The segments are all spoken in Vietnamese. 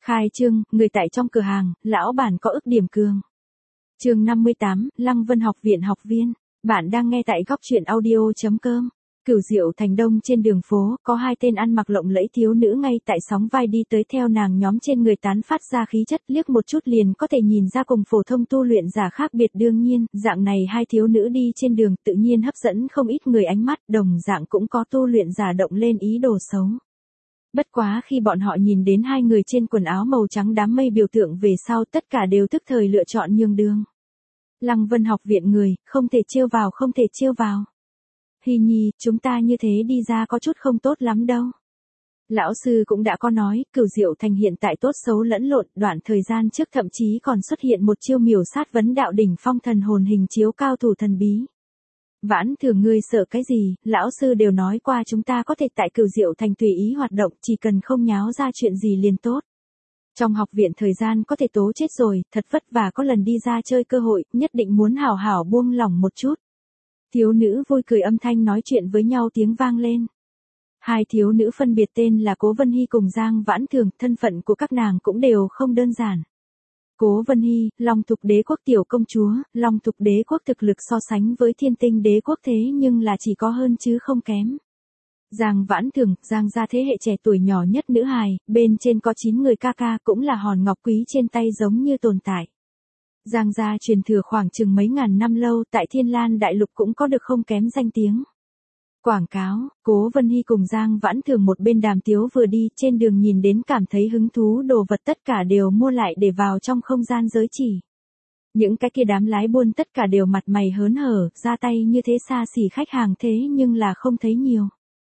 Khai trương, người tại trong cửa hàng, lão bản có ức điểm cường. Chương 58, Lăng Vân học viện học viên. Bạn đang nghe tại góc truyện audio.com. Cửu Diệu thành đông trên đường phố, có hai tên ăn mặc lộng lẫy thiếu nữ ngay tại sóng vai đi tới theo nàng nhóm trên người tán phát ra khí chất, liếc một chút liền có thể nhìn ra cùng phổ thông tu luyện giả khác biệt. Đương nhiên, dạng này hai thiếu nữ đi trên đường tự nhiên hấp dẫn không ít người ánh mắt, đồng dạng cũng có tu luyện giả động lên ý đồ xấu. Bất quá khi bọn họ nhìn đến hai người trên quần áo màu trắng đám mây biểu tượng về sau, tất cả đều tức thời lựa chọn nhường đường. Lăng Vân học viện người, không thể trêu vào, không thể trêu vào. Hy Nhi, chúng ta như thế đi ra có chút không tốt lắm đâu. Lão sư cũng đã có nói, Cửu Diệu thành hiện tại tốt xấu lẫn lộn, đoạn thời gian trước thậm chí còn xuất hiện một chiêu miểu sát vấn đạo đỉnh phong thần hồn hình chiếu cao thủ thần bí. Vãn Thường ngươi sợ cái gì, lão sư đều nói qua chúng ta có thể tại Cửu Diệu thành tùy ý hoạt động, chỉ cần không nháo ra chuyện gì liền tốt. Trong học viện thời gian có thể tố chết rồi, thật vất vả có lần đi ra chơi cơ hội, nhất định muốn hảo hảo buông lỏng một chút. Thiếu nữ vui cười âm thanh nói chuyện với nhau tiếng vang lên. Hai thiếu nữ phân biệt tên là Cố Vân Hy cùng Giang Vãn Thường, thân phận của các nàng cũng đều không đơn giản. Cố Vân Hy, Long Thục Đế quốc tiểu công chúa, Long Thục Đế quốc thực lực so sánh với Thiên Tinh Đế quốc thế nhưng là chỉ có hơn chứ không kém. Giang Vãn Thường, Giang gia thế hệ trẻ tuổi nhỏ nhất nữ hài, bên trên có 9 người ca ca cũng là hòn ngọc quý trên tay giống như tồn tại. Giang gia truyền thừa khoảng chừng mấy ngàn năm lâu, tại Thiên Lan đại lục cũng có được không kém danh tiếng. Quảng cáo, Cố Vân Hy cùng Giang Vãn Thường một bên đàm tiếu vừa đi, trên đường nhìn đến cảm thấy hứng thú đồ vật tất cả đều mua lại để vào trong không gian giới chỉ. Những cái kia đám lái buôn tất cả đều mặt mày hớn hở, ra tay như thế xa xỉ khách hàng thế nhưng là không thấy nhiều.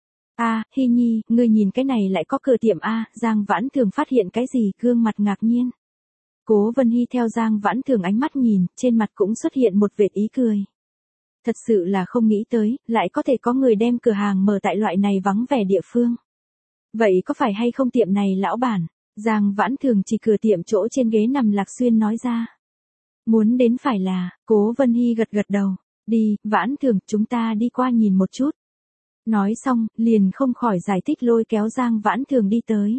Hy Nhi, ngươi nhìn cái này lại có cửa tiệm Giang Vãn Thường phát hiện cái gì, gương mặt ngạc nhiên. Cố Vân Hy theo Giang Vãn Thường ánh mắt nhìn, trên mặt cũng xuất hiện một vệt ý cười. Thật sự là không nghĩ tới, lại có thể có người đem cửa hàng mở tại loại này vắng vẻ địa phương. Vậy có phải hay không tiệm này lão bản? Giang Vãn Thường chỉ cửa tiệm chỗ trên ghế nằm Lạc Xuyên nói ra. Muốn đến phải là, Cố Vân Hy gật gật đầu. Đi, Vãn Thường, chúng ta đi qua nhìn một chút. Nói xong, liền không khỏi giải thích lôi kéo Giang Vãn Thường đi tới.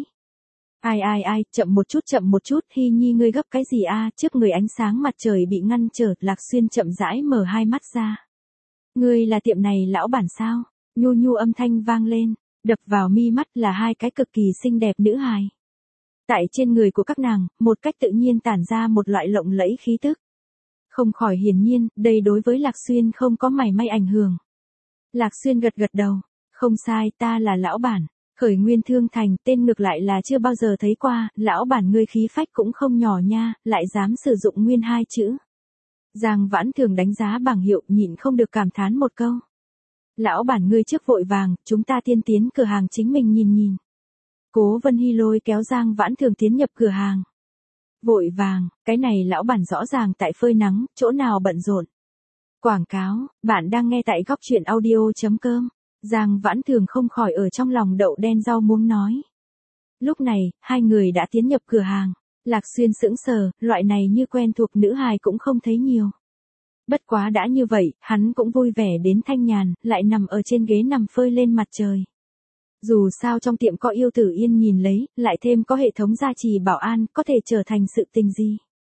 Ai, chậm một chút, Hy Nhi ngươi gấp cái gì trước người ánh sáng mặt trời bị ngăn trở, Lạc Xuyên chậm rãi mở hai mắt ra. Ngươi là tiệm này lão bản sao? Nhu nhu âm thanh vang lên, đập vào mi mắt là hai cái cực kỳ xinh đẹp nữ hài. Tại trên người của các nàng, một cách tự nhiên tản ra một loại lộng lẫy khí tức. Không khỏi hiển nhiên, đây đối với Lạc Xuyên không có mảy may ảnh hưởng. Lạc Xuyên gật gật đầu, không sai, ta là lão bản. Khởi Nguyên Thương Thành, tên ngược lại là chưa bao giờ thấy qua, lão bản ngươi khí phách cũng không nhỏ nha, lại dám sử dụng nguyên hai chữ. Giang Vãn Thường đánh giá bảng hiệu, nhịn không được cảm thán một câu. Lão bản ngươi trước vội vàng, chúng ta tiên tiến cửa hàng chính mình nhìn. Cố Vân Hy lôi kéo Giang Vãn Thường tiến nhập cửa hàng. Vội vàng, cái này lão bản rõ ràng tại phơi nắng, chỗ nào bận rộn. Quảng cáo, bạn đang nghe tại góc truyện audio.com. Giang Vãn Thường không khỏi ở trong lòng đậu đen rau muống nói. Lúc này, hai người đã tiến nhập cửa hàng. Lạc Xuyên sững sờ, loại này như quen thuộc nữ hài cũng không thấy nhiều. Bất quá đã như vậy, hắn cũng vui vẻ đến thanh nhàn, lại nằm ở trên ghế nằm phơi lên mặt trời. Dù sao trong tiệm có yêu tử yên nhìn lấy, lại thêm có hệ thống gia trì bảo an, có thể trở thành sự tình gì.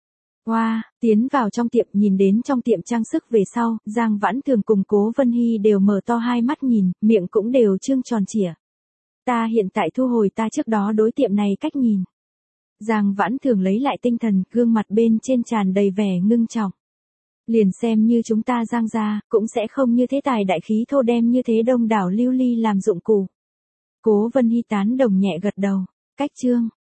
Tiến vào trong tiệm nhìn đến trong tiệm trang sức về sau, Giang Vãn Thường cùng Cố Vân Hy đều mở to hai mắt nhìn, miệng cũng đều trương tròn trịa. Ta hiện tại thu hồi ta trước đó đối tiệm này cách nhìn. Giang Vãn Thường lấy lại tinh thần, gương mặt bên trên tràn đầy vẻ ngưng trọng. Liền xem như chúng ta Giang gia, cũng sẽ không như thế tài đại khí thô đem như thế đông đảo lưu ly làm dụng cụ. Cố Vân Hy tán đồng nhẹ gật đầu. Cách chương,